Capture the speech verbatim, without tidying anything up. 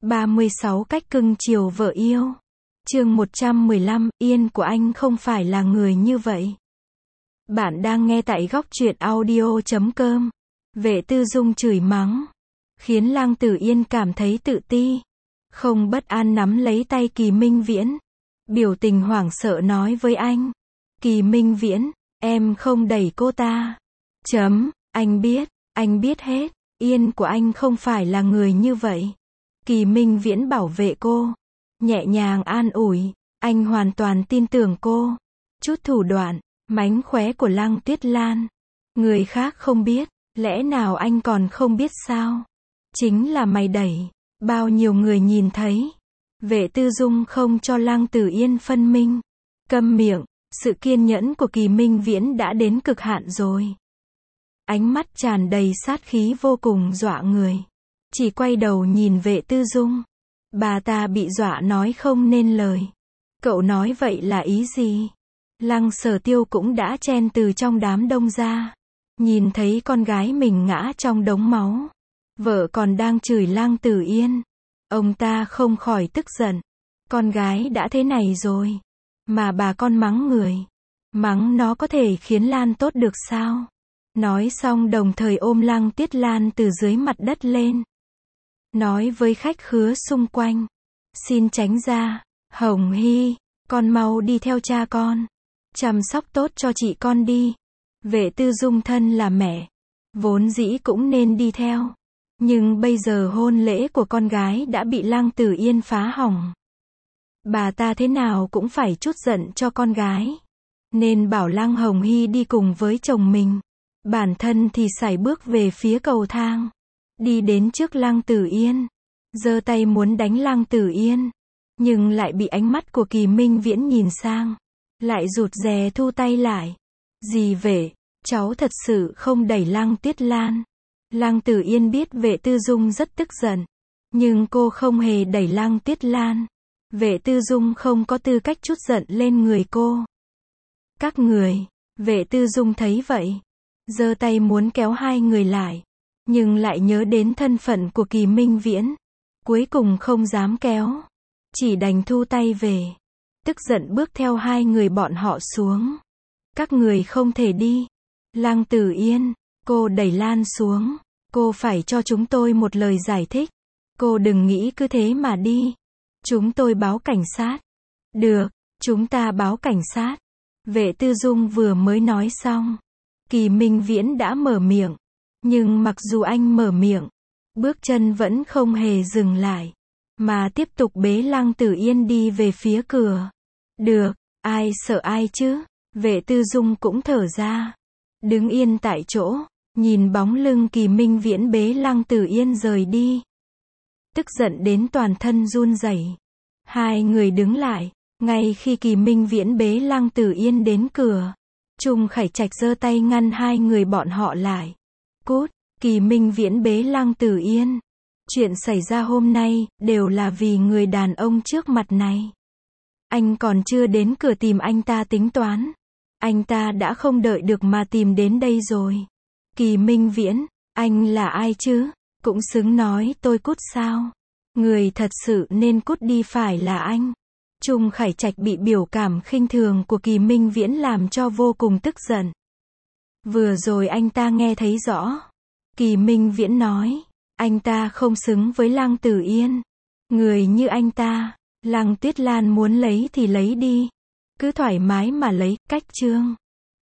ba mươi sáu cách cưng chiều vợ yêu. Chương một trăm mười lăm, Yên của anh không phải là người như vậy. Bạn đang nghe tại góc truyện audio chấm com. Vệ Tư Dung chửi mắng, khiến Lăng Tử Yên cảm thấy tự ti, không bất an nắm lấy tay Kỳ Minh Viễn, biểu tình hoảng sợ nói với anh. Kỳ Minh Viễn, em không đẩy cô ta. Chấm, anh biết, anh biết hết, Yên của anh không phải là người như vậy. Kỳ Minh Viễn bảo vệ cô, nhẹ nhàng an ủi, anh hoàn toàn tin tưởng cô. Chút thủ đoạn, mánh khóe của Lăng Tuyết Lan, người khác không biết, lẽ nào anh còn không biết sao? Chính là mày đẩy, bao nhiêu người nhìn thấy. Vệ Tư Dung không cho Lăng Tử Yên phân minh. Câm miệng, sự kiên nhẫn của Kỳ Minh Viễn đã đến cực hạn rồi. Ánh mắt tràn đầy sát khí vô cùng dọa người. Chỉ quay đầu nhìn Vệ Tư Dung. Bà ta bị dọa nói không nên lời. Cậu nói vậy là ý gì? Lăng Sở Tiêu cũng đã chen từ trong đám đông ra. Nhìn thấy con gái mình ngã trong đống máu. Vợ còn đang chửi Lăng Tử Yên. Ông ta không khỏi tức giận. Con gái đã thế này rồi, mà bà con mắng người. Mắng nó có thể khiến Lan tốt được sao? Nói xong đồng thời ôm Lăng Tuyết Lan từ dưới mặt đất lên. Nói với khách khứa xung quanh. Xin tránh ra, Hồng Hy, con mau đi theo cha con. Chăm sóc tốt cho chị con đi. Vệ Tư Dung thân là mẹ, vốn dĩ cũng nên đi theo. Nhưng bây giờ hôn lễ của con gái đã bị Lăng Tử Yên phá hỏng. Bà ta thế nào cũng phải trút giận cho con gái. Nên bảo Lăng Hồng Hy đi cùng với chồng mình. Bản thân thì sải bước về phía cầu thang. Đi đến trước Lăng Tử Yên. Giơ tay muốn đánh Lăng Tử Yên. Nhưng lại bị ánh mắt của Kỳ Minh Viễn nhìn sang. Lại rụt rè thu tay lại. Dì Vệ, cháu thật sự không đẩy Lăng Tuyết Lan. Lăng Tử Yên biết Vệ Tư Dung rất tức giận. Nhưng cô không hề đẩy Lăng Tuyết Lan. Vệ Tư Dung không có tư cách trút giận lên người cô. Các người, Vệ Tư Dung thấy vậy. Giơ tay muốn kéo hai người lại. Nhưng lại nhớ đến thân phận của Kỳ Minh Viễn. Cuối cùng không dám kéo. Chỉ đành thu tay về. Tức giận bước theo hai người bọn họ xuống. Các người không thể đi. Lăng Tử Yên, cô đẩy Lan xuống. Cô phải cho chúng tôi một lời giải thích. Cô đừng nghĩ cứ thế mà đi. Chúng tôi báo cảnh sát. Được, chúng ta báo cảnh sát. Vệ Tư Dung vừa mới nói xong. Kỳ Minh Viễn đã mở miệng. Nhưng mặc dù anh mở miệng, bước chân vẫn không hề dừng lại. Mà tiếp tục bế Lăng Tử Yên đi về phía cửa. Được, ai sợ ai chứ? Vệ Tư Dung cũng thở ra. Đứng yên tại chỗ. Nhìn bóng lưng Kỳ Minh Viễn bế Lăng Tử Yên rời đi. Tức giận đến toàn thân run rẩy. Hai người đứng lại. Ngay khi Kỳ Minh Viễn bế Lăng Tử Yên đến cửa. Trung Khải Trạch giơ tay ngăn hai người bọn họ lại. Cút, Kỳ Minh Viễn bế Lăng Tử Yên. Chuyện xảy ra hôm nay, đều là vì người đàn ông trước mặt này. Anh còn chưa đến cửa tìm anh ta tính toán. Anh ta đã không đợi được mà tìm đến đây rồi. Kỳ Minh Viễn, anh là ai chứ? Cũng xứng nói tôi cút sao? Người thật sự nên cút đi phải là anh. Trung Khải Trạch bị biểu cảm khinh thường của Kỳ Minh Viễn làm cho vô cùng tức giận. Vừa rồi anh ta nghe thấy rõ. Kỳ Minh Viễn nói, anh ta không xứng với Lăng Tử Yên. Người như anh ta, Lăng Tuyết Lan muốn lấy thì lấy đi. Cứ thoải mái mà lấy, cách chương.